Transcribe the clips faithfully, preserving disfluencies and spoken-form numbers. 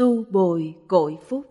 Tu bồi cội phúc.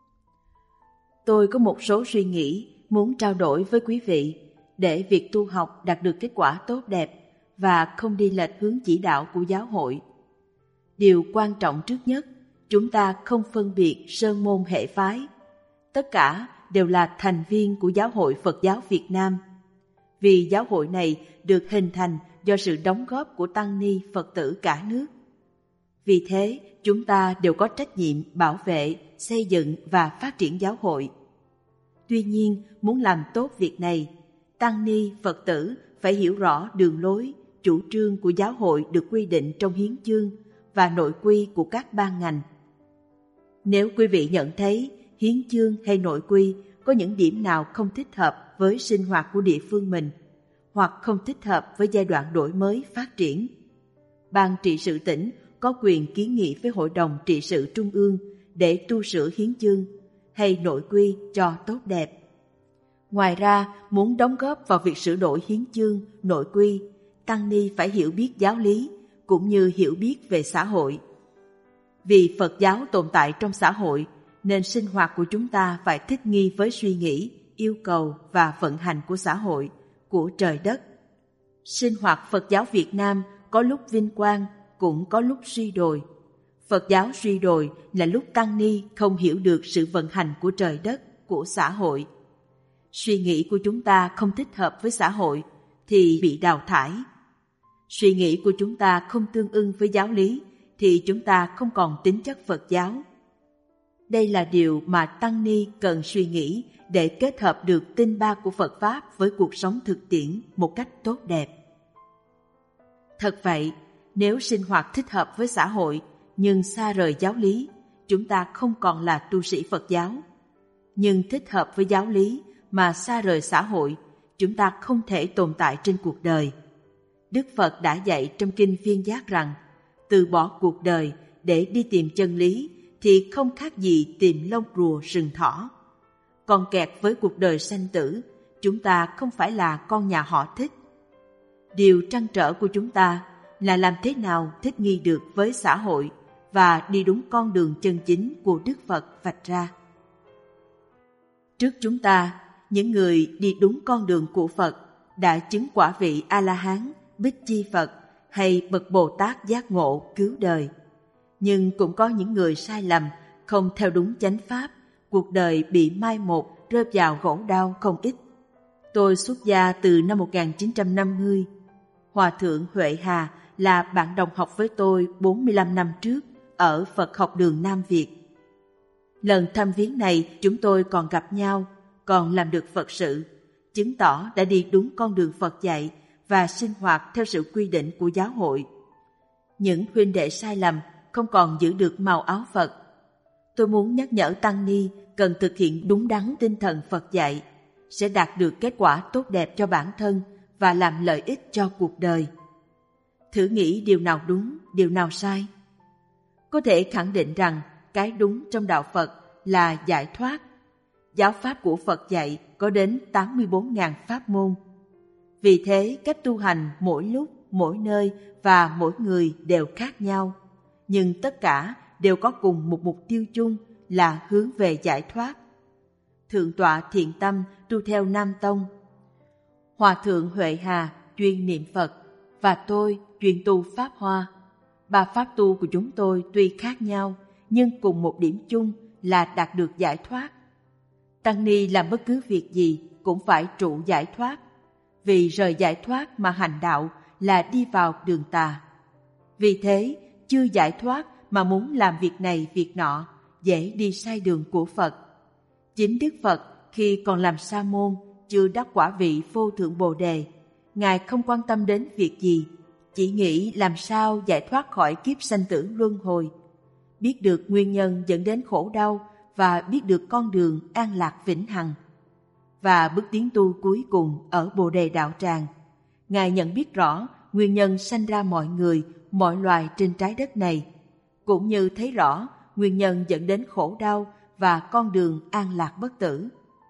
Tôi có một số suy nghĩ muốn trao đổi với quý vị để việc tu học đạt được kết quả tốt đẹp và không đi lệch hướng chỉ đạo của giáo hội. Điều quan trọng trước nhất, chúng ta không phân biệt sơn môn hệ phái. Tất cả đều là thành viên của Giáo hội Phật giáo Việt Nam. Vì giáo hội này được hình thành do sự đóng góp của tăng ni Phật tử cả nước. Vì thế, chúng ta đều có trách nhiệm bảo vệ, xây dựng và phát triển giáo hội. Tuy nhiên, muốn làm tốt việc này, tăng ni Phật tử phải hiểu rõ đường lối, chủ trương của giáo hội được quy định trong hiến chương và nội quy của các ban ngành. Nếu quý vị nhận thấy hiến chương hay nội quy có những điểm nào không thích hợp với sinh hoạt của địa phương mình, hoặc không thích hợp với giai đoạn đổi mới phát triển, Ban trị sự tỉnh có quyền kiến nghị với Hội đồng trị sự Trung ương để tu sửa hiến chương hay nội quy cho tốt đẹp. Ngoài ra, muốn đóng góp vào việc sửa đổi hiến chương, nội quy, tăng ni phải hiểu biết giáo lý cũng như hiểu biết về xã hội. Vì Phật giáo tồn tại trong xã hội, nên sinh hoạt của chúng ta phải thích nghi với suy nghĩ, yêu cầu và vận hành của xã hội, của trời đất. Sinh hoạt Phật giáo Việt Nam có lúc vinh quang, cũng có lúc suy đồi. Phật giáo suy đồi là lúc tăng ni không hiểu được sự vận hành của trời đất, của xã hội. Suy nghĩ của chúng ta không thích hợp với xã hội thì bị đào thải. Suy nghĩ của chúng ta không tương ưng với giáo lý thì chúng ta không còn tính chất Phật giáo. Đây là điều mà tăng ni cần suy nghĩ để kết hợp được tinh ba của Phật Pháp với cuộc sống thực tiễn một cách tốt đẹp. Thật vậy, nếu sinh hoạt thích hợp với xã hội nhưng xa rời giáo lý, chúng ta không còn là tu sĩ Phật giáo. Nhưng thích hợp với giáo lý mà xa rời xã hội, chúng ta không thể tồn tại trên cuộc đời. Đức Phật đã dạy trong Kinh Viên Giác rằng, từ bỏ cuộc đời để đi tìm chân lý thì không khác gì tìm lông rùa sừng thỏ. Còn kẹt với cuộc đời sanh tử, chúng ta không phải là con nhà họ Thích. Điều trăn trở của chúng ta là làm thế nào thích nghi được với xã hội và đi đúng con đường chân chính của Đức Phật vạch ra. Trước chúng ta, những người đi đúng con đường của Phật đã chứng quả vị A-la-hán, Bích Chi Phật hay bậc Bồ Tát giác ngộ cứu đời. Nhưng cũng có những người sai lầm, không theo đúng chánh pháp, cuộc đời bị mai một, rơi vào gỗ đau không ít. Tôi xuất gia từ năm một nghìn chín trăm năm mươi. Hòa thượng Huệ Hà là bạn đồng học với tôi bốn mươi lăm năm trước ở Phật học đường Nam Việt. Lần thăm viếng này chúng tôi còn gặp nhau, còn làm được Phật sự, chứng tỏ đã đi đúng con đường Phật dạy và sinh hoạt theo sự quy định của giáo hội. Những huynh đệ sai lầm không còn giữ được màu áo Phật. Tôi muốn nhắc nhở tăng ni cần thực hiện đúng đắn tinh thần Phật dạy, sẽ đạt được kết quả tốt đẹp cho bản thân và làm lợi ích cho cuộc đời. Thử nghĩ điều nào đúng, điều nào sai. Có thể khẳng định rằng cái đúng trong đạo Phật là giải thoát. Giáo pháp của Phật dạy có đến tám mươi bốn nghìn pháp môn. Vì thế, cách tu hành mỗi lúc, mỗi nơi và mỗi người đều khác nhau. Nhưng tất cả đều có cùng một mục tiêu chung là hướng về giải thoát. Thượng tọa Thiện Tâm tu theo Nam Tông. Hòa thượng Huệ Hà chuyên niệm Phật và tôi chuyên tu Pháp Hoa. Ba pháp tu của chúng tôi tuy khác nhau nhưng cùng một điểm chung là đạt được giải thoát. Tăng ni làm bất cứ việc gì cũng phải trụ giải thoát, vì rời giải thoát mà hành đạo là đi vào đường tà. Vì thế, chưa giải thoát mà muốn làm việc này việc nọ, dễ đi sai đường của Phật. Chính Đức Phật khi còn làm sa môn, chưa đắc quả vị vô thượng Bồ Đề, Ngài không quan tâm đến việc gì, chỉ nghĩ làm sao giải thoát khỏi kiếp sanh tử luân hồi, biết được nguyên nhân dẫn đến khổ đau và biết được con đường an lạc vĩnh hằng. Và bước tiến tu cuối cùng ở Bồ Đề Đạo Tràng, Ngài nhận biết rõ nguyên nhân sanh ra mọi người, mọi loài trên trái đất này, cũng như thấy rõ nguyên nhân dẫn đến khổ đau và con đường an lạc bất tử.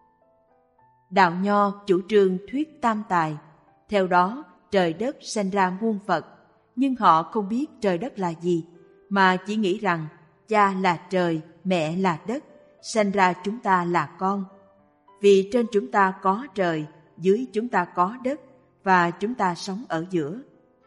Đạo Nho chủ trương thuyết tam tài, theo đó trời đất sanh ra muôn Phật, nhưng họ không biết trời đất là gì, mà chỉ nghĩ rằng cha là trời, mẹ là đất, sanh ra chúng ta là con. Vì trên chúng ta có trời, dưới chúng ta có đất, và chúng ta sống ở giữa.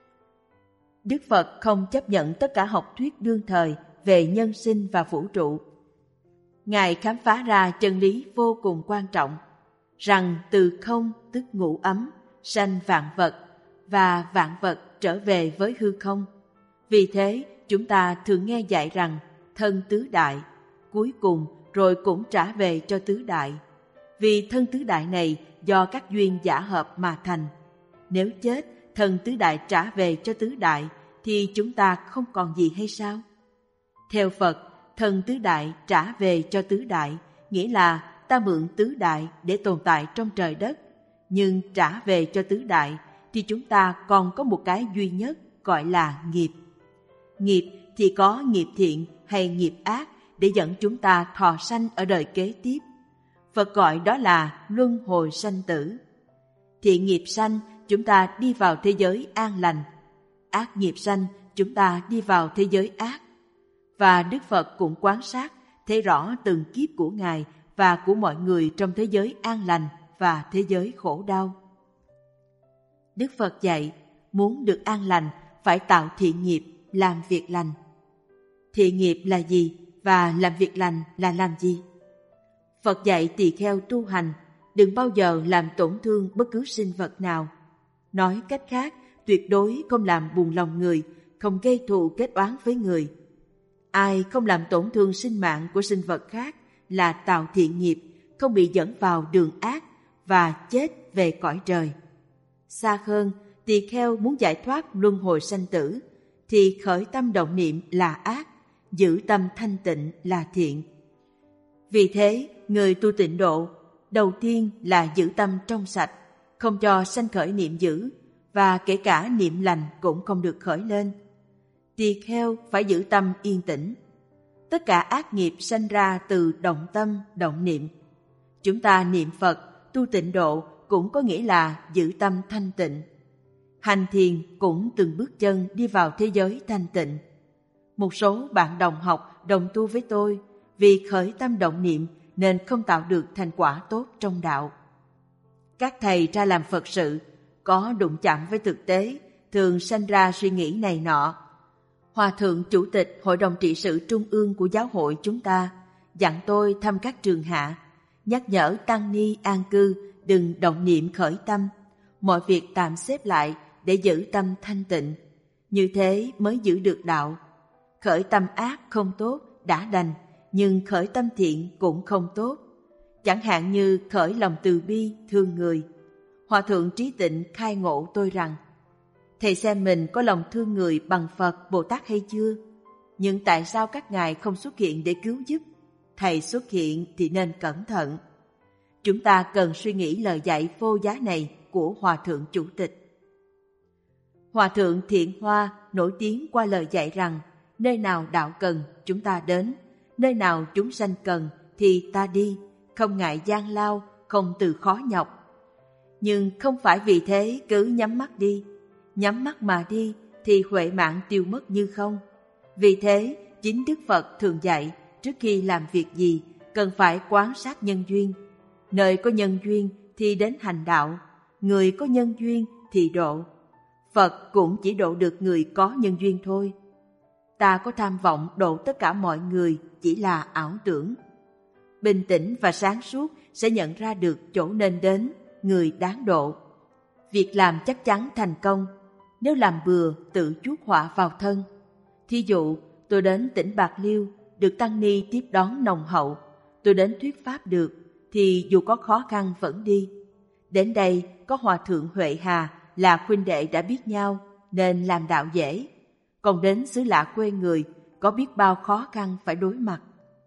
Đức Phật không chấp nhận tất cả học thuyết đương thời về nhân sinh và vũ trụ. Ngài khám phá ra chân lý vô cùng quan trọng, rằng từ không tức ngũ ấm, sanh vạn vật, và vạn vật trở về với hư không. Vì thế, chúng ta thường nghe dạy rằng thân tứ đại, cuối cùng rồi cũng trả về cho tứ đại. Vì thân tứ đại này do các duyên giả hợp mà thành. Nếu chết, thân tứ đại trả về cho tứ đại, thì chúng ta không còn gì hay sao? Theo Phật, thân tứ đại trả về cho tứ đại, nghĩa là ta mượn tứ đại để tồn tại trong trời đất. Nhưng trả về cho tứ đại, thì chúng ta còn có một cái duy nhất gọi là nghiệp. Nghiệp thì có nghiệp thiện hay nghiệp ác để dẫn chúng ta thọ sanh ở đời kế tiếp. Phật gọi đó là luân hồi sanh tử. Thiện nghiệp sanh, chúng ta đi vào thế giới an lành. Ác nghiệp sanh, chúng ta đi vào thế giới ác. Và Đức Phật cũng quan sát, thấy rõ từng kiếp của Ngài và của mọi người trong thế giới an lành và thế giới khổ đau. Đức Phật dạy, muốn được an lành phải tạo thiện nghiệp, làm việc lành. Thiện nghiệp là gì và làm việc lành là làm gì? Phật dạy tỳ kheo tu hành, đừng bao giờ làm tổn thương bất cứ sinh vật nào. Nói cách khác, tuyệt đối không làm buồn lòng người, không gây thù kết oán với người. Ai không làm tổn thương sinh mạng của sinh vật khác là tạo thiện nghiệp, không bị dẫn vào đường ác và chết về cõi trời. Xa hơn, tỳ kheo muốn giải thoát luân hồi sanh tử, thì khởi tâm động niệm là ác, giữ tâm thanh tịnh là thiện. Vì thế, người tu tịnh độ, đầu tiên là giữ tâm trong sạch, không cho sanh khởi niệm dữ, và kể cả niệm lành cũng không được khởi lên. Tỳ kheo phải giữ tâm yên tĩnh. Tất cả ác nghiệp sanh ra từ động tâm, động niệm. Chúng ta niệm Phật, tu tịnh độ cũng có nghĩa là giữ tâm thanh tịnh. Hành thiền cũng từng bước chân đi vào thế giới thanh tịnh. Một số bạn đồng học đồng tu với tôi vì khởi tâm động niệm nên không tạo được thành quả tốt trong đạo. Các thầy ra làm Phật sự, có đụng chạm với thực tế, thường sanh ra suy nghĩ này nọ. Hòa thượng Chủ tịch Hội đồng trị sự Trung ương của giáo hội chúng ta dặn tôi thăm các trường hạ, nhắc nhở tăng ni an cư đừng động niệm khởi tâm, mọi việc tạm xếp lại để giữ tâm thanh tịnh. Như thế mới giữ được đạo. Khởi tâm ác không tốt, đã đành, nhưng khởi tâm thiện cũng không tốt. Chẳng hạn như khởi lòng từ bi, thương người. Hòa thượng Trí Tịnh khai ngộ tôi rằng, thầy xem mình có lòng thương người bằng Phật, Bồ Tát hay chưa? Nhưng tại sao các ngài không xuất hiện để cứu giúp? Thầy xuất hiện thì nên cẩn thận. Chúng ta cần suy nghĩ lời dạy vô giá này của Hòa thượng Chủ tịch. Hòa thượng Thiện Hoa nổi tiếng qua lời dạy rằng, nơi nào đạo cần chúng ta đến, nơi nào chúng sanh cần thì ta đi, không ngại gian lao, không từ khó nhọc. Nhưng không phải vì thế cứ nhắm mắt đi, nhắm mắt mà đi thì huệ mạng tiêu mất như không. Vì thế, chính Đức Phật thường dạy, trước khi làm việc gì cần phải quan sát nhân duyên. Nơi có nhân duyên thì đến hành đạo, người có nhân duyên thì độ. Phật cũng chỉ độ được người có nhân duyên thôi. Ta có tham vọng độ tất cả mọi người chỉ là ảo tưởng. Bình tĩnh và sáng suốt sẽ nhận ra được chỗ nên đến, người đáng độ. Việc làm chắc chắn thành công, nếu làm bừa tự chuốc họa vào thân. Thí dụ, tôi đến tỉnh Bạc Liêu, được tăng ni tiếp đón nồng hậu, tôi đến thuyết pháp được, thì dù có khó khăn vẫn đi. Đến đây có Hòa thượng Huệ Hà là huynh đệ đã biết nhau nên làm đạo dễ. Còn đến xứ lạ quê người, có biết bao khó khăn phải đối mặt.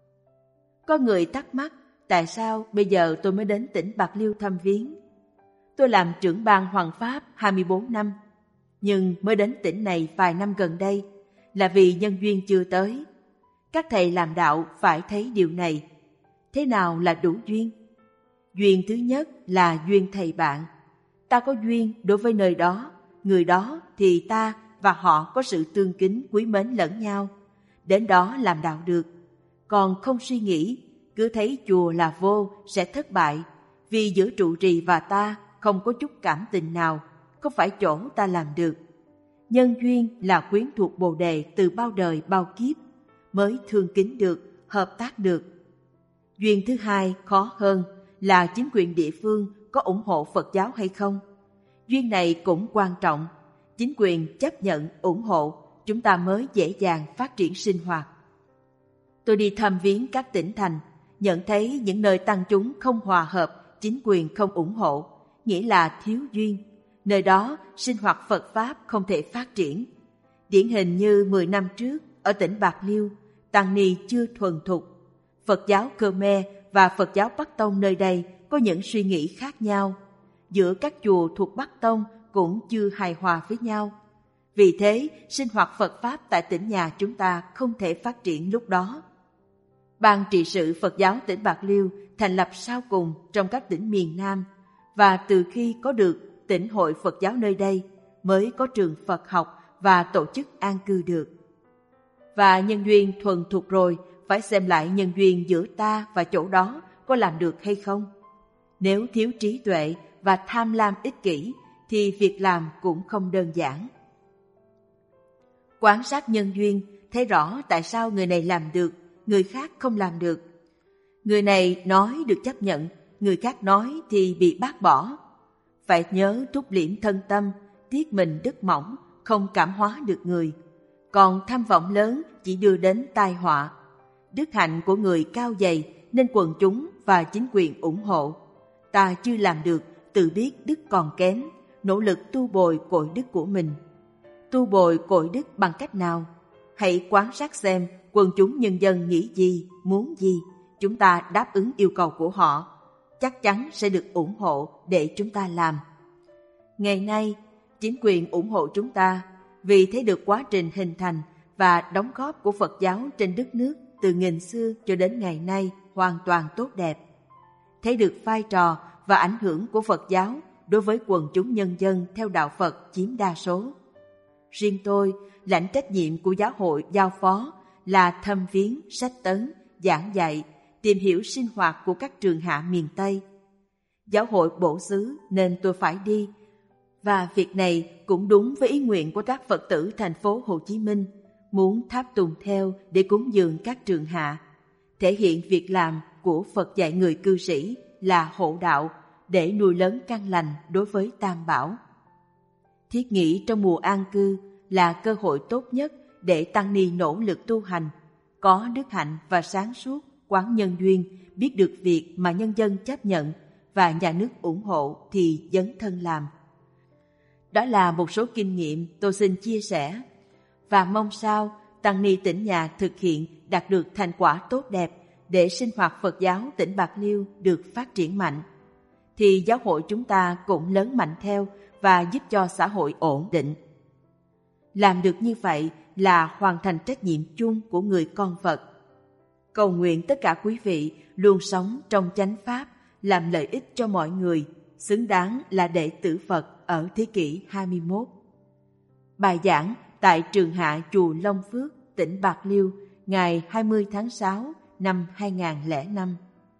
Có người thắc mắc, tại sao bây giờ tôi mới đến tỉnh Bạc Liêu thăm viếng? Tôi làm trưởng ban Hoằng Pháp hai mươi bốn năm, nhưng mới đến tỉnh này vài năm gần đây, là vì nhân duyên chưa tới. Các thầy làm đạo phải thấy điều này. Thế nào là đủ duyên? Duyên thứ nhất là duyên thầy bạn. Ta có duyên đối với nơi đó, người đó thì ta và họ có sự tương kính quý mến lẫn nhau. đến đó làm đạo được. Còn không suy nghĩ, cứ thấy chùa là vô sẽ thất bại, vì giữa trụ trì và ta không có chút cảm tình nào, không phải chỗ ta làm được. Nhân duyên là quyến thuộc Bồ Đề từ bao đời bao kiếp, mới thương kính được, hợp tác được. Duyên thứ hai khó hơn là chính quyền địa phương có ủng hộ Phật giáo hay không. Duyên này cũng quan trọng, chính quyền chấp nhận, ủng hộ, chúng ta mới dễ dàng phát triển sinh hoạt. Tôi đi thăm viếng các tỉnh thành, nhận thấy những nơi tăng chúng không hòa hợp, chính quyền không ủng hộ, nghĩa là thiếu duyên. Nơi đó sinh hoạt Phật Pháp không thể phát triển. Điển hình như mười năm trước, ở tỉnh Bạc Liêu, tăng ni chưa thuần thục. Phật giáo Khmer và Phật giáo Bắc Tông nơi đây có những suy nghĩ khác nhau. Giữa các chùa thuộc Bắc Tông cũng chưa hài hòa với nhau. Vì thế, sinh hoạt Phật Pháp tại tỉnh nhà chúng ta không thể phát triển lúc đó. Ban trị sự Phật giáo tỉnh Bạc Liêu thành lập sau cùng trong các tỉnh miền Nam, và từ khi có được tỉnh hội Phật giáo nơi đây mới có trường Phật học và tổ chức an cư được. Và nhân duyên thuần thục rồi, phải xem lại nhân duyên giữa ta và chỗ đó có làm được hay không. Nếu thiếu trí tuệ và tham lam ích kỷ thì việc làm cũng không đơn giản. Quan sát nhân duyên, thấy rõ tại sao người này làm được, người khác không làm được. Người này nói được chấp nhận, người khác nói thì bị bác bỏ. Phải nhớ thúc liễm thân tâm, tiết mình đức mỏng, không cảm hóa được người. Còn tham vọng lớn chỉ đưa đến tai họa. Đức hạnh của người cao dày nên quần chúng và chính quyền ủng hộ. Ta chưa làm được, tự biết đức còn kém, nỗ lực tu bồi cội đức của mình. Tu bồi cội đức bằng cách nào? Hãy quan sát xem quần chúng nhân dân nghĩ gì, muốn gì, chúng ta đáp ứng yêu cầu của họ, chắc chắn sẽ được ủng hộ để chúng ta làm. Ngày nay, chính quyền ủng hộ chúng ta vì thấy được quá trình hình thành và đóng góp của Phật giáo trên đất nước từ nghìn xưa cho đến ngày nay hoàn toàn tốt đẹp. Thấy được vai trò và ảnh hưởng của Phật giáo đối với quần chúng nhân dân theo đạo Phật chiếm đa số. Riêng tôi, lãnh trách nhiệm của giáo hội giao phó là thăm viếng, sách tấn, giảng dạy, tìm hiểu sinh hoạt của các trường hạ miền Tây. Giáo hội bổ xứ nên tôi phải đi, và việc này cũng đúng với ý nguyện của các Phật tử thành phố Hồ Chí Minh, muốn tháp tùng theo để cúng dường các trường hạ, thể hiện việc làm của Phật dạy người cư sĩ là hộ đạo để nuôi lớn căn lành đối với Tam Bảo. Thiết nghĩ trong mùa an cư là cơ hội tốt nhất để tăng ni nỗ lực tu hành, có đức hạnh và sáng suốt, quán nhân duyên, biết được việc mà nhân dân chấp nhận và nhà nước ủng hộ thì dấn thân làm. Đó là một số kinh nghiệm tôi xin chia sẻ, và mong sao tăng ni tỉnh nhà thực hiện đạt được thành quả tốt đẹp để sinh hoạt Phật giáo tỉnh Bạc Liêu được phát triển mạnh, thì giáo hội chúng ta cũng lớn mạnh theo và giúp cho xã hội ổn định. Làm được như vậy là hoàn thành trách nhiệm chung của người con Phật. Cầu nguyện tất cả quý vị luôn sống trong chánh pháp, làm lợi ích cho mọi người, xứng đáng là đệ tử Phật ở thế kỷ hai mươi mốt. Bài giảng tại trường hạ chùa Long Phước, tỉnh Bạc Liêu, ngày hai mươi tháng sáu năm hai nghìn không trăm lẻ năm.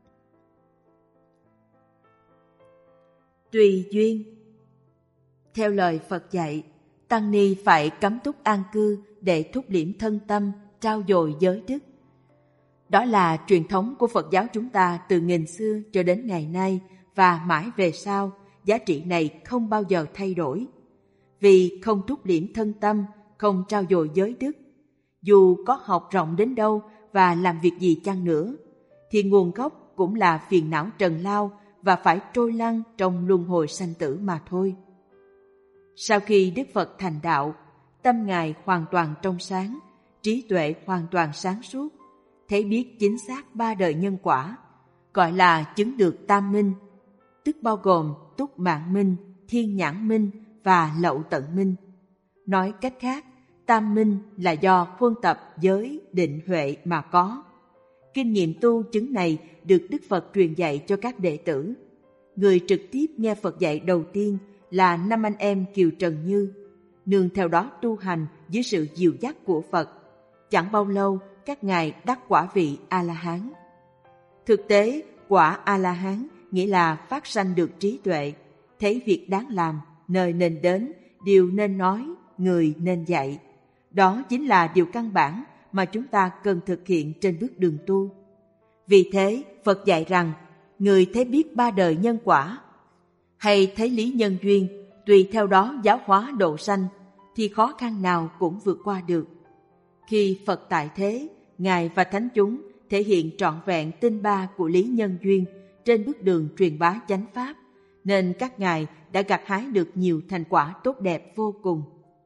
Tùy duyên. Theo lời Phật dạy, tăng ni phải cắm túc an cư để thúc liễm thân tâm, trau dồi giới đức. Đó là truyền thống của Phật giáo chúng ta từ nghìn xưa cho đến ngày nay, và mãi về sau, giá trị này không bao giờ thay đổi. Vì không thúc liễm thân tâm, không trau dồi giới đức, dù có học rộng đến đâu và làm việc gì chăng nữa, thì nguồn gốc cũng là phiền não trần lao và phải trôi lăn trong luân hồi sanh tử mà thôi. Sau khi Đức Phật thành đạo, tâm Ngài hoàn toàn trong sáng, trí tuệ hoàn toàn sáng suốt, thấy biết chính xác ba đời nhân quả, gọi là chứng được tam minh, tức bao gồm túc mạng minh, thiên nhãn minh và lậu tận minh. Nói cách khác, tam minh là do huân tập giới định huệ mà có. Kinh nghiệm tu chứng này được Đức Phật truyền dạy cho các đệ tử. Người trực tiếp nghe Phật dạy đầu tiên là năm anh em Kiều Trần Như, nương theo đó tu hành dưới sự dìu dắt của Phật. chẳng bao lâu các ngài đắc quả vị A-la-hán. Thực tế, quả A-la-hán nghĩa là phát sanh được trí tuệ, thấy việc đáng làm, nơi nên đến, điều nên nói, người nên dạy. Đó chính là điều căn bản mà chúng ta cần thực hiện trên bước đường tu. Vì thế, Phật dạy rằng, người thấy biết ba đời nhân quả, hay thấy lý nhân duyên, tùy theo đó giáo hóa độ sanh, thì khó khăn nào cũng vượt qua được. Khi Phật tại thế, Ngài và thánh chúng thể hiện trọn vẹn tinh ba của lý nhân duyên trên bước đường truyền bá chánh pháp, nên các ngài đã gặt hái được nhiều thành quả tốt đẹp vô cùng.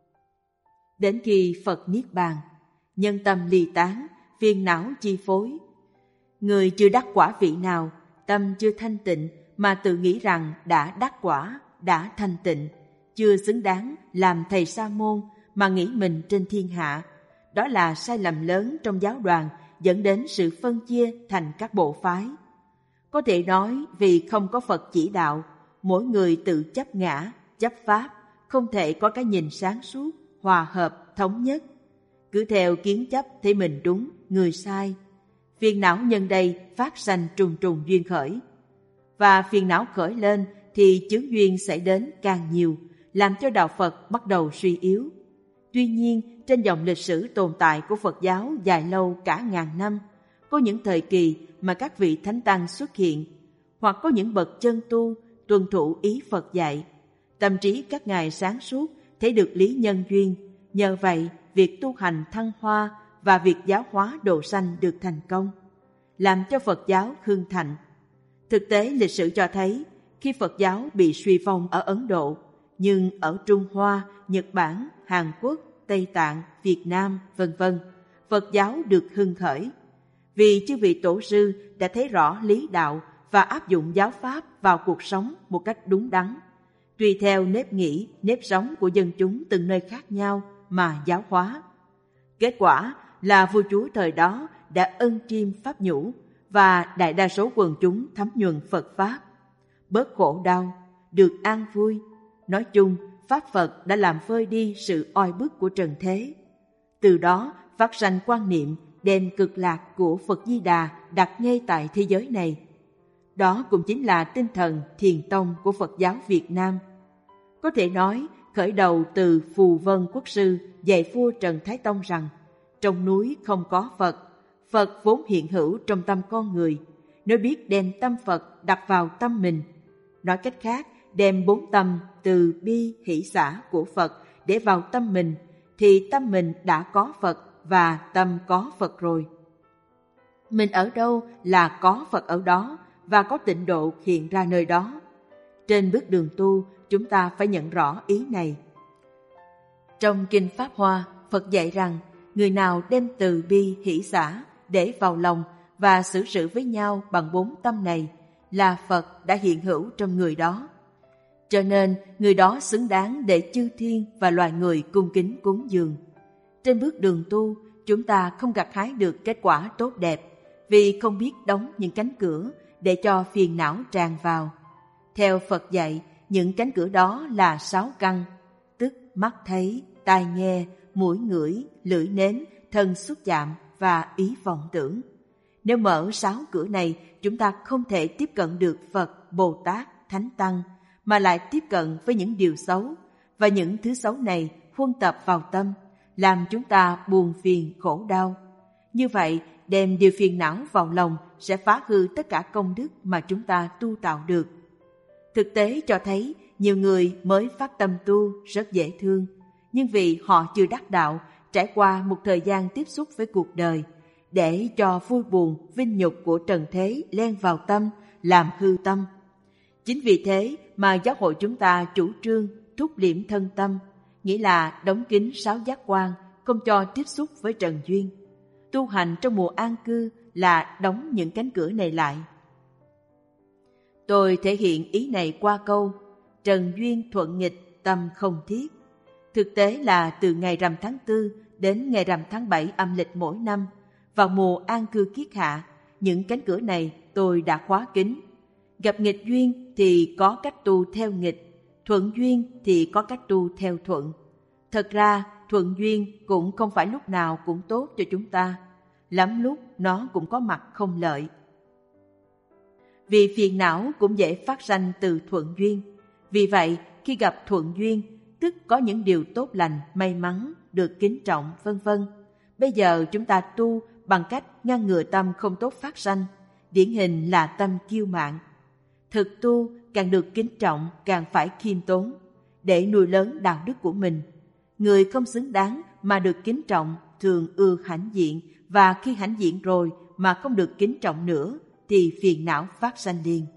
Đến khi Phật niết bàn, nhân tâm ly tán, phiền não chi phối. Người chưa đắc quả vị nào, tâm chưa thanh tịnh mà tự nghĩ rằng đã đắc quả, đã thanh tịnh, chưa xứng đáng làm thầy sa môn mà nghĩ mình trên thiên hạ. Đó là sai lầm lớn trong giáo đoàn, dẫn đến sự phân chia thành các bộ phái. Có thể nói vì không có Phật chỉ đạo, mỗi người tự chấp ngã, chấp pháp, không thể có cái nhìn sáng suốt, hòa hợp, thống nhất. Cứ theo kiến chấp thấy mình đúng, người sai. Phiền não nhân đây phát sanh trùng trùng duyên khởi. Và phiền não khởi lên thì chướng duyên xảy đến càng nhiều, làm cho đạo Phật bắt đầu suy yếu. Tuy nhiên, trên dòng lịch sử tồn tại của Phật giáo dài lâu cả ngàn năm, có những thời kỳ mà các vị thánh tăng xuất hiện, hoặc có những bậc chân tu tuân thủ ý Phật dạy. Tâm trí các ngài sáng suốt, thấy được lý nhân duyên. Nhờ vậy, việc tu hành thăng hoa và việc giáo hóa độ sanh được thành công, làm cho Phật giáo hưng thịnh. Thực tế lịch sử cho thấy, khi Phật giáo bị suy vong ở Ấn Độ, nhưng ở Trung Hoa, Nhật Bản, Hàn Quốc, Tây Tạng, Việt Nam, vân vân, Phật giáo được hưng khởi. Vì chư vị tổ sư đã thấy rõ lý đạo và áp dụng giáo pháp vào cuộc sống một cách đúng đắn, tùy theo nếp nghĩ, nếp sống của dân chúng từng nơi khác nhau mà giáo hóa. Kết quả là vua chúa thời đó đã ân chiêm pháp nhũ và đại đa số quần chúng thấm nhuần Phật Pháp, bớt khổ đau, được an vui. Nói chung, Pháp Phật đã làm vơi đi sự oi bức của trần thế. Từ đó phát sanh quan niệm đem cực lạc của Phật Di Đà đặt ngay tại thế giới này. Đó cũng chính là tinh thần thiền tông của Phật giáo Việt Nam. Có thể nói, khởi đầu từ Phù Vân Quốc sư dạy vua Trần Thái Tông rằng, trong núi không có Phật, Phật vốn hiện hữu trong tâm con người, nếu biết đem tâm Phật đặt vào tâm mình. Nói cách khác, đem bốn tâm từ bi hỷ xả của Phật để vào tâm mình, thì tâm mình đã có Phật và tâm có Phật rồi. Mình ở đâu là có Phật ở đó, và có tịnh độ hiện ra nơi đó. Trên bước đường tu, chúng ta phải nhận rõ ý này. Trong Kinh Pháp Hoa, Phật dạy rằng, người nào đem từ bi hỷ xả để vào lòng và xử sự với nhau bằng bốn tâm này, là Phật đã hiện hữu trong người đó. Cho nên, người đó xứng đáng để chư thiên và loài người cung kính cúng dường. Trên bước đường tu, chúng ta không gặt hái được kết quả tốt đẹp, vì không biết đóng những cánh cửa để cho phiền não tràn vào. Theo Phật dạy, những cánh cửa đó là sáu căn, tức mắt thấy, tai nghe, mũi ngửi, lưỡi nếm, thân xúc chạm và ý vọng tưởng. Nếu mở sáu cửa này, chúng ta không thể tiếp cận được Phật, Bồ Tát, Thánh Tăng, mà lại tiếp cận với những điều xấu, và những thứ xấu này huân tập vào tâm, làm chúng ta buồn phiền khổ đau. Như vậy, đem điều phiền não vào lòng sẽ phá hư tất cả công đức mà chúng ta tu tạo được. Thực tế cho thấy, nhiều người mới phát tâm tu rất dễ thương, nhưng vì họ chưa đắc đạo, trải qua một thời gian tiếp xúc với cuộc đời, để cho vui buồn, vinh nhục của trần thế len vào tâm, làm hư tâm. Chính vì thế mà giáo hội chúng ta chủ trương thúc liễm thân tâm, nghĩa là đóng kín sáu giác quan, không cho tiếp xúc với trần duyên. Tu hành trong mùa an cư là đóng những cánh cửa này lại. Tôi thể hiện ý này qua câu trần duyên thuận nghịch, tâm không thiết. Thực tế là từ ngày rằm tháng tư đến ngày rằm tháng bảy âm lịch mỗi năm, vào mùa an cư kiết hạ, những cánh cửa này tôi đã khóa kín. Gặp nghịch duyên thì có cách tu theo nghịch, thuận duyên thì có cách tu theo thuận. Thật ra, thuận duyên cũng không phải lúc nào cũng tốt cho chúng ta. Lắm lúc nó cũng có mặt không lợi. Vì phiền não cũng dễ phát sanh từ thuận duyên. Vì vậy, khi gặp thuận duyên, tức có những điều tốt lành, may mắn, được kính trọng, vân vân. Bây giờ chúng ta tu bằng cách ngăn ngừa tâm không tốt phát sanh, điển hình là tâm kiêu mạn. Thực tu càng được kính trọng càng phải khiêm tốn, để nuôi lớn đạo đức của mình. Người không xứng đáng mà được kính trọng thường ưa hãnh diện, và khi hãnh diện rồi mà không được kính trọng nữa thì phiền não phát sanh liền.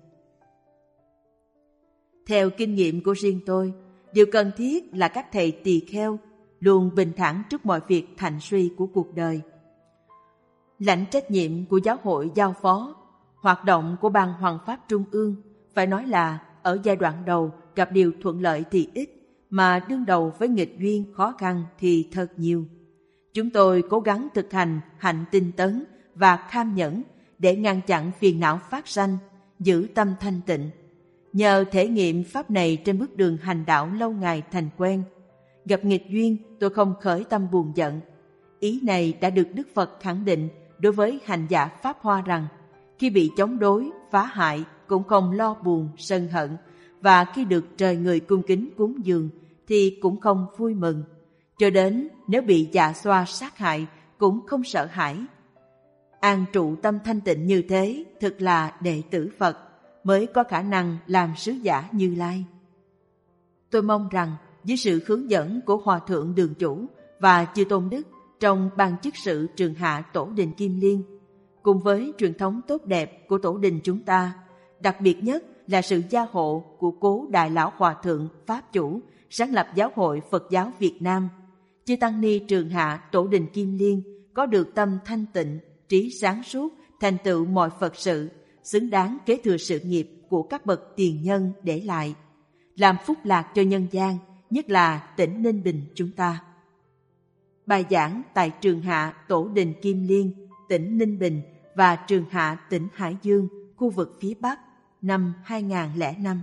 Theo kinh nghiệm của riêng tôi, điều cần thiết là các thầy tỳ kheo luôn bình thản trước mọi việc thành suy của cuộc đời. Lãnh trách nhiệm của giáo hội giao phó, hoạt động của Ban Hoằng Pháp Trung ương, phải nói là ở giai đoạn đầu gặp điều thuận lợi thì ít, mà đương đầu với nghịch duyên khó khăn thì thật nhiều. Chúng tôi cố gắng thực hành hạnh tinh tấn và kham nhẫn để ngăn chặn phiền não phát sanh, giữ tâm thanh tịnh. Nhờ thể nghiệm pháp này trên bước đường hành đạo lâu ngày thành quen, gặp nghịch duyên tôi không khởi tâm buồn giận. Ý này đã được Đức Phật khẳng định đối với hành giả Pháp Hoa rằng khi bị chống đối, phá hại cũng không lo buồn, sân hận, và khi được trời người cung kính cúng dường thì cũng không vui mừng, cho đến nếu bị dạ xoa sát hại cũng không sợ hãi. An trụ tâm thanh tịnh như thế thực là đệ tử Phật mới có khả năng làm sứ giả Như Lai. Tôi mong rằng dưới sự hướng dẫn của Hòa Thượng Đường Chủ và Chư Tôn Đức trong ban chức sự Trường Hạ Tổ đình Kim Liên, cùng với truyền thống tốt đẹp của tổ đình chúng ta, đặc biệt nhất là sự gia hộ của cố Đại Lão Hòa Thượng Pháp Chủ sáng lập Giáo hội Phật giáo Việt Nam, Chư Tăng Ni Trường Hạ Tổ đình Kim Liên có được tâm thanh tịnh, trí sáng suốt, thành tựu mọi Phật sự, xứng đáng kế thừa sự nghiệp của các bậc tiền nhân để lại, làm phúc lạc cho nhân gian, nhất là tỉnh Ninh Bình chúng ta. Bài giảng tại Trường Hạ Tổ đình Kim Liên, tỉnh Ninh Bình và Trường Hạ tỉnh Hải Dương, khu vực phía Bắc, năm hai nghìn không trăm lẻ năm.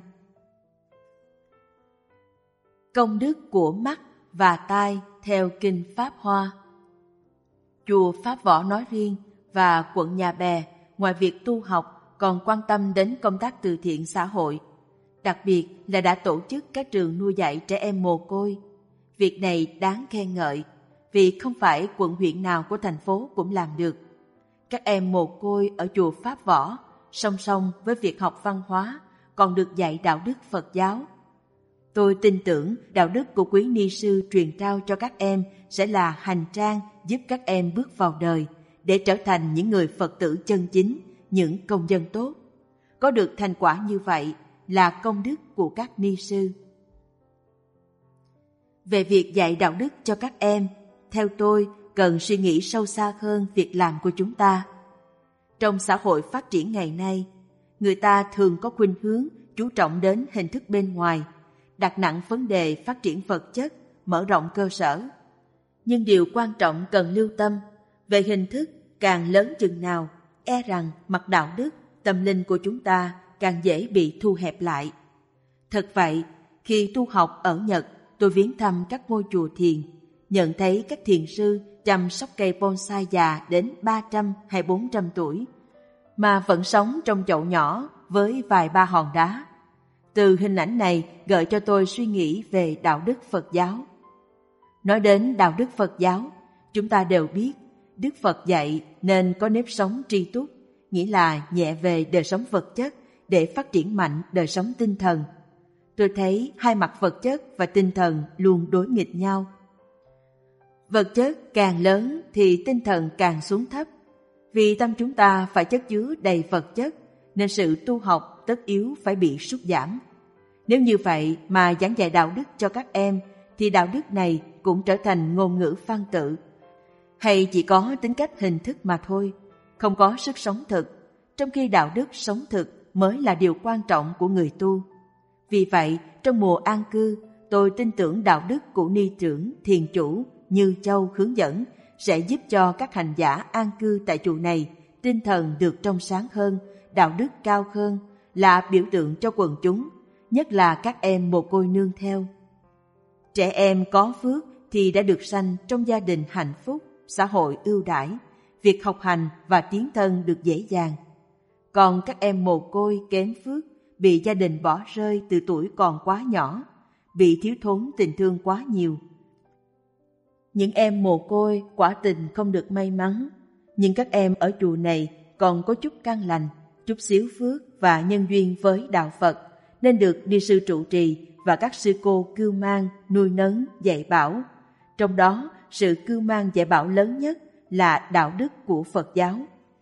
Công đức của mắt và tai theo Kinh Pháp Hoa. Chùa Pháp Võ nói riêng và quận Nhà Bè ngoài việc tu học còn quan tâm đến công tác từ thiện xã hội, đặc biệt là đã tổ chức các trường nuôi dạy trẻ em mồ côi. Việc này đáng khen ngợi vì không phải quận huyện nào của thành phố cũng làm được. Các em mồ côi ở chùa Pháp Võ song song với việc học văn hóa còn được dạy đạo đức Phật giáo. Tôi tin tưởng đạo đức của quý ni sư truyền trao cho các em sẽ là hành trang giúp các em bước vào đời để trở thành những người Phật tử chân chính, những công dân tốt. Có được thành quả như vậy là công đức của các ni sư. Về việc dạy đạo đức cho các em, theo tôi cần suy nghĩ sâu xa hơn việc làm của chúng ta. Trong xã hội phát triển ngày nay, người ta thường có khuynh hướng chú trọng đến hình thức bên ngoài, đặt nặng vấn đề phát triển vật chất, mở rộng cơ sở. Nhưng điều quan trọng cần lưu tâm, về hình thức càng lớn chừng nào, e rằng mặt đạo đức, tâm linh của chúng ta càng dễ bị thu hẹp lại. Thật vậy, khi tu học ở Nhật, tôi viếng thăm các ngôi chùa thiền, nhận thấy các thiền sư chăm sóc cây bonsai già đến ba trăm hay bốn trăm tuổi, mà vẫn sống trong chậu nhỏ với vài ba hòn đá. Từ hình ảnh này gợi cho tôi suy nghĩ về đạo đức Phật giáo. Nói đến đạo đức Phật giáo, chúng ta đều biết Đức Phật dạy nên có nếp sống tri túc, nghĩa là nhẹ về đời sống vật chất để phát triển mạnh đời sống tinh thần. Tôi thấy hai mặt vật chất và tinh thần luôn đối nghịch nhau. Vật chất càng lớn thì tinh thần càng xuống thấp. Vì tâm chúng ta phải chất chứa đầy vật chất, nên sự tu học tất yếu phải bị sút giảm. Nếu như vậy mà giảng dạy đạo đức cho các em, thì đạo đức này cũng trở thành ngôn ngữ văn tự, hay chỉ có tính cách hình thức mà thôi, không có sức sống thực, trong khi đạo đức sống thực mới là điều quan trọng của người tu. Vì vậy, trong mùa an cư, tôi tin tưởng đạo đức của ni trưởng, thiền chủ Như Châu hướng dẫn sẽ giúp cho các hành giả an cư tại chùa này tinh thần được trong sáng hơn, đạo đức cao hơn, là biểu tượng cho quần chúng, nhất là các em mồ côi nương theo. Trẻ em có phước thì đã được sanh trong gia đình hạnh phúc, xã hội ưu đãi, việc học hành và tiến thân được dễ dàng. Còn các em mồ côi kém phước, bị gia đình bỏ rơi từ tuổi còn quá nhỏ, bị thiếu thốn tình thương quá nhiều. Những em mồ côi quả tình không được may mắn, nhưng các em ở chùa này còn có chút căn lành, chút xíu phước và nhân duyên với đạo Phật, nên được ni sư trụ trì và các sư cô cưu mang, nuôi nấng, dạy bảo. Trong đó, sự cưu mang dạy bảo lớn nhất là đạo đức của Phật giáo.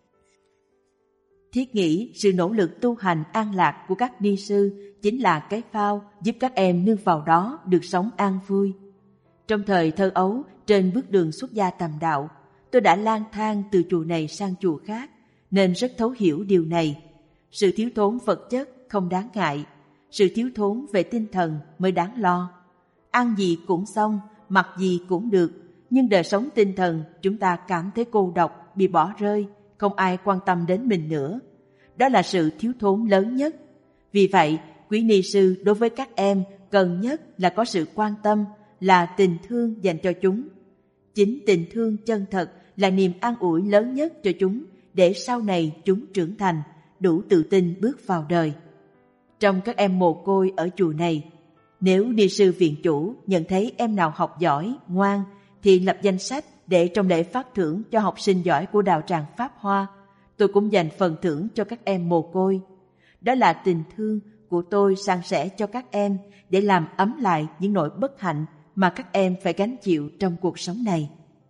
Thiết nghĩ sự nỗ lực tu hành an lạc của các ni sư chính là cái phao giúp các em nương vào đó được sống an vui. Trong thời thơ ấu, trên bước đường xuất gia tầm đạo, tôi đã lang thang từ chùa này sang chùa khác, nên rất thấu hiểu điều này. Sự thiếu thốn vật chất không đáng ngại, sự thiếu thốn về tinh thần mới đáng lo. Ăn gì cũng xong, mặc gì cũng được, nhưng đời sống tinh thần chúng ta cảm thấy cô độc, bị bỏ rơi, không ai quan tâm đến mình nữa. Đó là sự thiếu thốn lớn nhất. Vì vậy, quý ni sư đối với các em cần nhất là có sự quan tâm, là tình thương dành cho chúng. Chính tình thương chân thật là niềm an ủi lớn nhất cho chúng, để sau này chúng trưởng thành, đủ tự tin bước vào đời. Trong các em mồ côi ở chùa này, nếu ni sư viện chủ nhận thấy em nào học giỏi, ngoan, thì lập danh sách để trong lễ phát thưởng cho học sinh giỏi của đạo tràng Pháp Hoa. Tôi cũng dành phần thưởng cho các em mồ côi. Đó là tình thương của tôi san sẻ cho các em để làm ấm lại những nỗi bất hạnh mà các em phải gánh chịu trong cuộc sống này.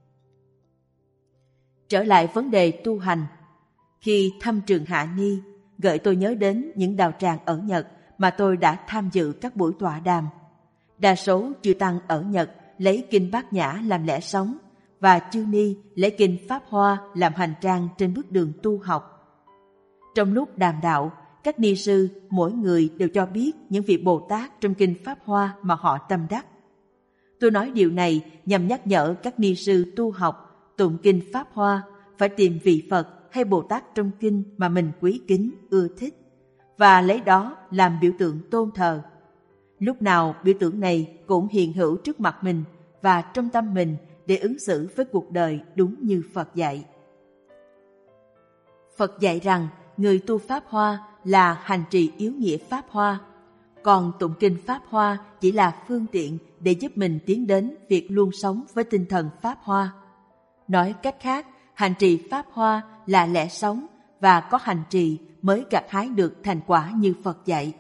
Trở lại vấn đề tu hành, khi thăm trường Hạ Ni, gợi tôi nhớ đến những đạo tràng ở Nhật mà tôi đã tham dự các buổi tọa đàm. Đa số chư tăng ở Nhật lấy kinh Bát Nhã làm lẽ sống, và chư ni lấy kinh Pháp Hoa làm hành trang trên bước đường tu học. Trong lúc đàm đạo, các ni sư mỗi người đều cho biết những vị Bồ Tát trong kinh Pháp Hoa mà họ tâm đắc. Tôi nói điều này nhằm nhắc nhở các ni sư tu học, tụng kinh Pháp Hoa phải tìm vị Phật hay Bồ Tát trong kinh mà mình quý kính, ưa thích, và lấy đó làm biểu tượng tôn thờ. Lúc nào biểu tượng này cũng hiện hữu trước mặt mình và trong tâm mình để ứng xử với cuộc đời đúng như Phật dạy. Phật dạy rằng người tu Pháp Hoa là hành trì yếu nghĩa Pháp Hoa, còn tụng kinh Pháp Hoa chỉ là phương tiện để giúp mình tiến đến việc luôn sống với tinh thần Pháp Hoa. Nói cách khác, hành trì Pháp Hoa là lẽ sống, và có hành trì mới gặt hái được thành quả như Phật dạy.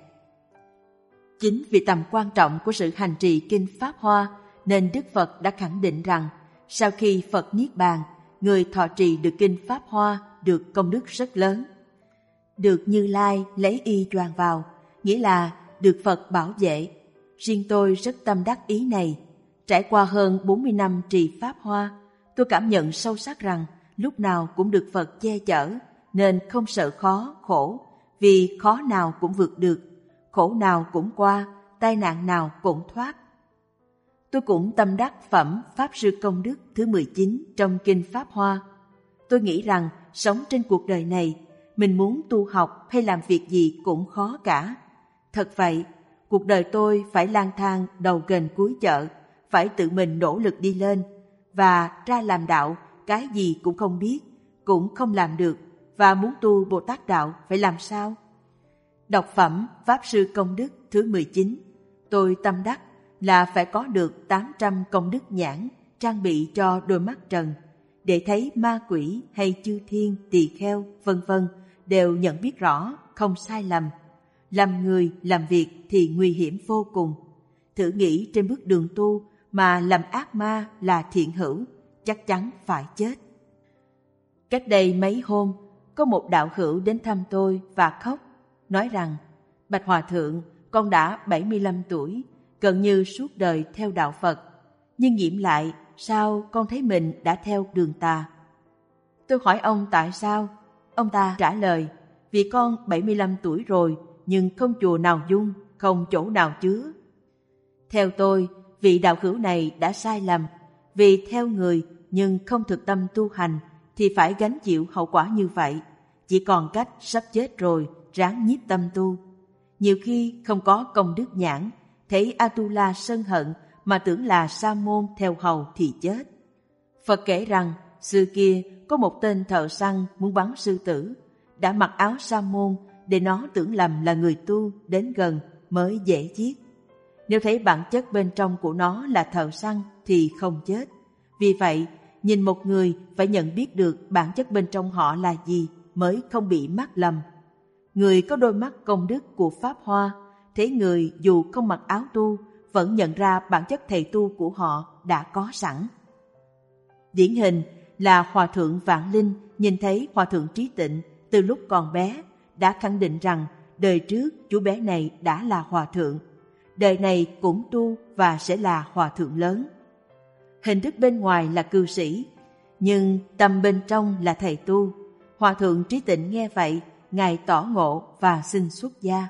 Chính vì tầm quan trọng của sự hành trì kinh Pháp Hoa nên Đức Phật đã khẳng định rằng sau khi Phật Niết Bàn, người thọ trì được kinh Pháp Hoa được công đức rất lớn. Được Như Lai lấy y choàng vào, nghĩa là được Phật bảo vệ. Riêng tôi rất tâm đắc ý này. Trải qua hơn bốn mươi năm trì Pháp Hoa, tôi cảm nhận sâu sắc rằng lúc nào cũng được Phật che chở, nên không sợ khó, khổ, vì khó nào cũng vượt được, khổ nào cũng qua, tai nạn nào cũng thoát. Tôi cũng tâm đắc phẩm Pháp Sư Công Đức thứ mười chín trong kinh Pháp Hoa. Tôi nghĩ rằng sống trên cuộc đời này, mình muốn tu học hay làm việc gì cũng khó cả. Thật vậy, cuộc đời tôi phải lang thang đầu gần cuối chợ, phải tự mình nỗ lực đi lên, và ra làm đạo, cái gì cũng không biết, cũng không làm được, và muốn tu Bồ Tát đạo phải làm sao? Đọc phẩm Pháp Sư Công Đức thứ mười chín, tôi tâm đắc là phải có được tám trăm công đức nhãn trang bị cho đôi mắt trần, để thấy ma quỷ hay chư thiên, tỳ kheo, vân vân đều nhận biết rõ, không sai lầm. Làm người, làm việc thì nguy hiểm vô cùng. Thử nghĩ trên bước đường tu mà làm ác ma là thiện hữu, chắc chắn phải chết. Cách đây mấy hôm, có một đạo hữu đến thăm tôi và khóc, nói rằng: Bạch Hòa Thượng, con đã bảy mươi lăm tuổi, gần như suốt đời theo đạo Phật, nhưng nghiệm lại sao con thấy mình đã theo đường tà. Tôi hỏi ông tại sao? Ông ta trả lời: vì con bảy mươi lăm tuổi rồi, nhưng không chùa nào dung, không chỗ nào chứa. Theo tôi, vị đạo hữu này đã sai lầm, vì theo người nhưng không thực tâm tu hành thì phải gánh chịu hậu quả như vậy. Chỉ còn cách sắp chết rồi, ráng nhiếp tâm tu. Nhiều khi không có công đức nhãn, thấy Atula sân hận mà tưởng là sa môn theo hầu thì chết. Phật kể rằng xưa kia có một tên thợ săn muốn bắn sư tử, đã mặc áo sa môn để nó tưởng lầm là người tu đến gần mới dễ giết. Nếu thấy bản chất bên trong của nó là thợ săn thì không chết. Vì vậy, nhìn một người phải nhận biết được bản chất bên trong họ là gì mới không bị mắc lầm. Người có đôi mắt công đức của Pháp Hoa, thấy người dù không mặc áo tu vẫn nhận ra bản chất thầy tu của họ đã có sẵn. Điển hình là Hòa thượng Vạn Linh nhìn thấy Hòa thượng Trí Tịnh từ lúc còn bé, đã khẳng định rằng đời trước chú bé này đã là hòa thượng, đời này cũng tu và sẽ là hòa thượng lớn. Hình thức bên ngoài là cư sĩ, nhưng tâm bên trong là thầy tu. Hòa thượng Trí Tịnh nghe vậy, ngài tỏ ngộ và xin xuất gia.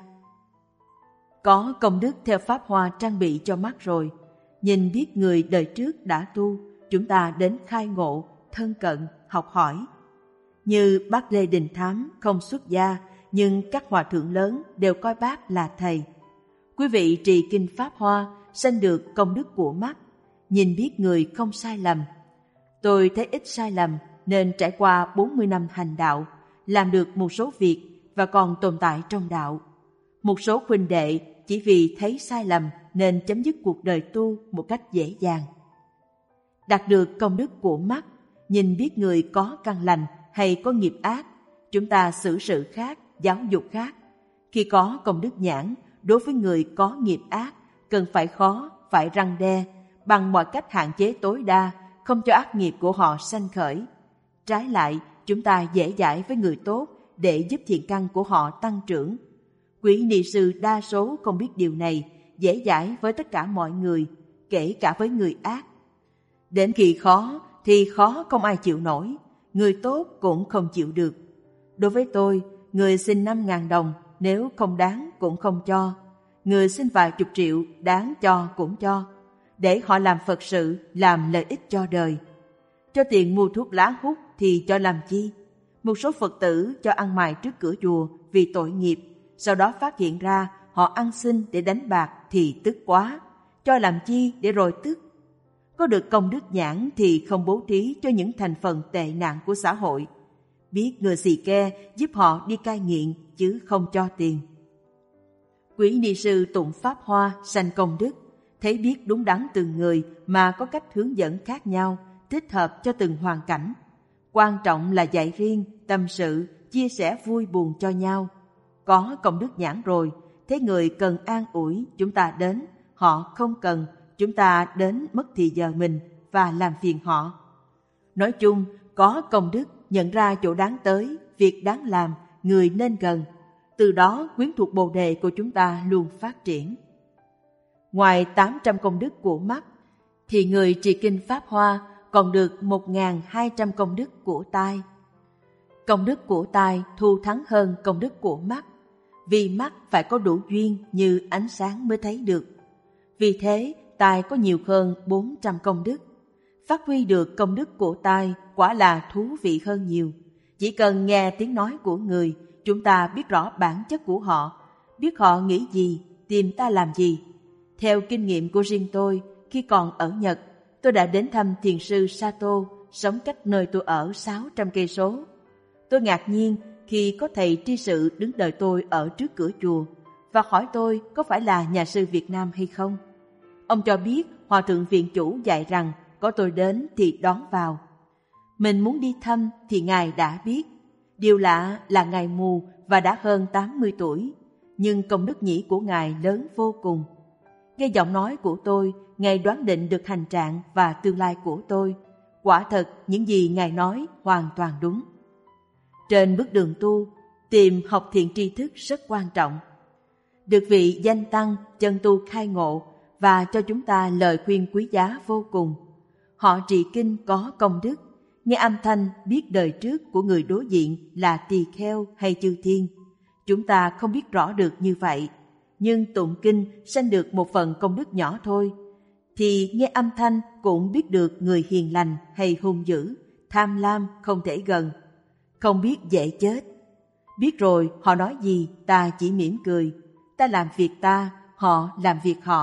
Có công đức theo Pháp Hoa trang bị cho mắt rồi, nhìn biết người đời trước đã tu, chúng ta đến khai ngộ, thân cận, học hỏi. Như bác Lê Đình Thám không xuất gia, nhưng các hòa thượng lớn đều coi bác là thầy. Quý vị trì kinh Pháp Hoa, sanh được công đức của mắt, nhìn biết người không sai lầm. Tôi thấy ít sai lầm nên trải qua bốn mươi năm hành đạo, làm được một số việc và còn tồn tại trong đạo. Một số huynh đệ chỉ vì thấy sai lầm nên chấm dứt cuộc đời tu một cách dễ dàng. Đạt được công đức của mắt, nhìn biết người có căn lành hay có nghiệp ác, chúng ta xử sự khác, giáo dục khác. Khi có công đức nhãn, đối với người có nghiệp ác, cần phải khó, phải răn đe, bằng mọi cách hạn chế tối đa, không cho ác nghiệp của họ sanh khởi. Trái lại, chúng ta dễ dãi với người tốt để giúp thiện căn của họ tăng trưởng. Quý ni sư đa số không biết điều này, dễ dãi với tất cả mọi người, kể cả với người ác. Đến khi khó thì khó không ai chịu nổi, người tốt cũng không chịu được. Đối với tôi, người xin năm ngàn đồng, nếu không đáng cũng không cho. Người xin vài chục triệu, đáng cho cũng cho. Để họ làm Phật sự, làm lợi ích cho đời. Cho tiền mua thuốc lá hút thì cho làm chi? Một số Phật tử cho ăn mày trước cửa chùa vì tội nghiệp, sau đó phát hiện ra họ ăn xin để đánh bạc thì tức quá. Cho làm chi để rồi tức? Có được công đức nhãn thì không bố thí cho những thành phần tệ nạn của xã hội. Biết người xì ke giúp họ đi cai nghiện chứ không cho tiền. Quý ni sư tụng Pháp Hoa sanh công đức, thấy biết đúng đắn từng người mà có cách hướng dẫn khác nhau, thích hợp cho từng hoàn cảnh. Quan trọng là dạy riêng, tâm sự, chia sẻ vui buồn cho nhau. Có công đức nhãn rồi, thấy người cần an ủi, chúng ta đến, họ không cần, chúng ta đến mất thì giờ mình và làm phiền họ. Nói chung, có công đức, nhận ra chỗ đáng tới, việc đáng làm, người nên gần. Từ đó quyến thuộc Bồ Đề của chúng ta luôn phát triển. Ngoài tám trăm công đức của mắt, thì người trì kinh Pháp Hoa còn được một nghìn hai trăm công đức của tai. Công đức của tai thù thắng hơn công đức của mắt, vì mắt phải có đủ duyên như ánh sáng mới thấy được. Vì thế, tai có nhiều hơn bốn trăm công đức. Phát huy được công đức của tai quả là thú vị hơn nhiều. Chỉ cần nghe tiếng nói của người, chúng ta biết rõ bản chất của họ, biết họ nghĩ gì, tìm ta làm gì. Theo kinh nghiệm của riêng tôi, khi còn ở Nhật, tôi đã đến thăm thiền sư Sato, sống cách nơi tôi ở sáu trăm cây số. Tôi ngạc nhiên khi có thầy tri sự đứng đợi tôi ở trước cửa chùa và hỏi tôi có phải là nhà sư Việt Nam hay không. Ông cho biết Hòa thượng viện chủ dạy rằng có tôi đến thì đón vào. Mình muốn đi thăm thì Ngài đã biết. Điều lạ là Ngài mù và đã hơn tám mươi tuổi, nhưng công đức nhĩ của Ngài lớn vô cùng. Nghe giọng nói của tôi, Ngài đoán định được hành trạng và tương lai của tôi. Quả thật, những gì Ngài nói hoàn toàn đúng. Trên bước đường tu, tìm học thiện tri thức rất quan trọng. Được vị danh tăng, chân tu khai ngộ và cho chúng ta lời khuyên quý giá vô cùng. Họ trì kinh có công đức, nghe âm thanh biết đời trước của người đối diện là tỳ kheo hay chư thiên. Chúng ta không biết rõ được như vậy, nhưng tụng kinh sanh được một phần công đức nhỏ thôi. Thì nghe âm thanh cũng biết được người hiền lành hay hung dữ, tham lam không thể gần, không biết dễ chết. Biết rồi họ nói gì ta chỉ mỉm cười. Ta làm việc ta, họ làm việc họ.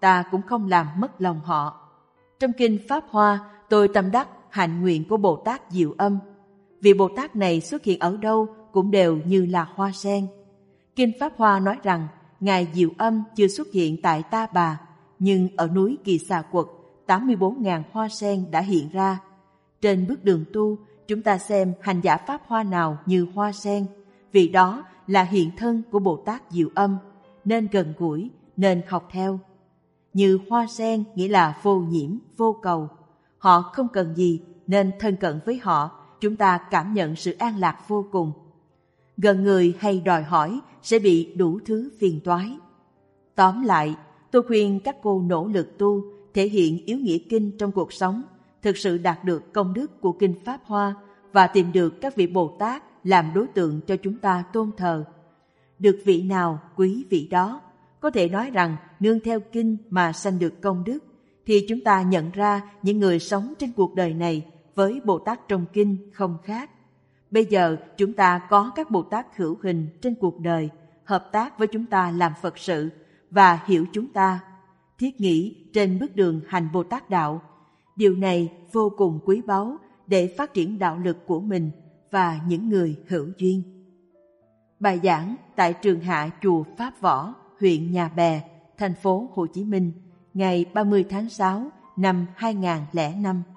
ta cũng không làm mất lòng họ. Trong kinh Pháp Hoa, tôi tâm đắc hạnh nguyện của Bồ Tát Diệu Âm. Vị Bồ Tát này xuất hiện ở đâu cũng đều như là hoa sen. Kinh Pháp Hoa nói rằng Ngài Diệu Âm chưa xuất hiện tại Ta Bà, nhưng ở núi Kỳ Xà Quật, tám mươi bốn nghìn hoa sen đã hiện ra. Trên bước đường tu, chúng ta xem hành giả Pháp Hoa nào như hoa sen, vì đó là hiện thân của Bồ Tát Diệu Âm, nên gần gũi, nên học theo. Như hoa sen nghĩa là vô nhiễm, vô cầu. Họ không cần gì, nên thân cận với họ, chúng ta cảm nhận sự an lạc vô cùng. Gần người hay đòi hỏi sẽ bị đủ thứ phiền toái. Tóm lại, tôi khuyên các cô nỗ lực tu, thể hiện yếu nghĩa kinh trong cuộc sống, thực sự đạt được công đức của kinh Pháp Hoa và tìm được các vị Bồ Tát làm đối tượng cho chúng ta tôn thờ. Được vị nào quý vị đó. Có thể nói rằng nương theo kinh mà sanh được công đức, thì chúng ta nhận ra những người sống trên cuộc đời này với Bồ Tát trong kinh không khác. Bây giờ chúng ta có các Bồ Tát hữu hình trên cuộc đời, hợp tác với chúng ta làm Phật sự và hiểu chúng ta, thiết nghĩ trên bước đường hành Bồ Tát đạo. Điều này vô cùng quý báu để phát triển đạo lực của mình và những người hữu duyên. Bài giảng tại trường hạ chùa Pháp Võ, huyện Nhà Bè, thành phố Hồ Chí Minh, ngày ba mươi tháng sáu năm hai nghìn không trăm lẻ năm.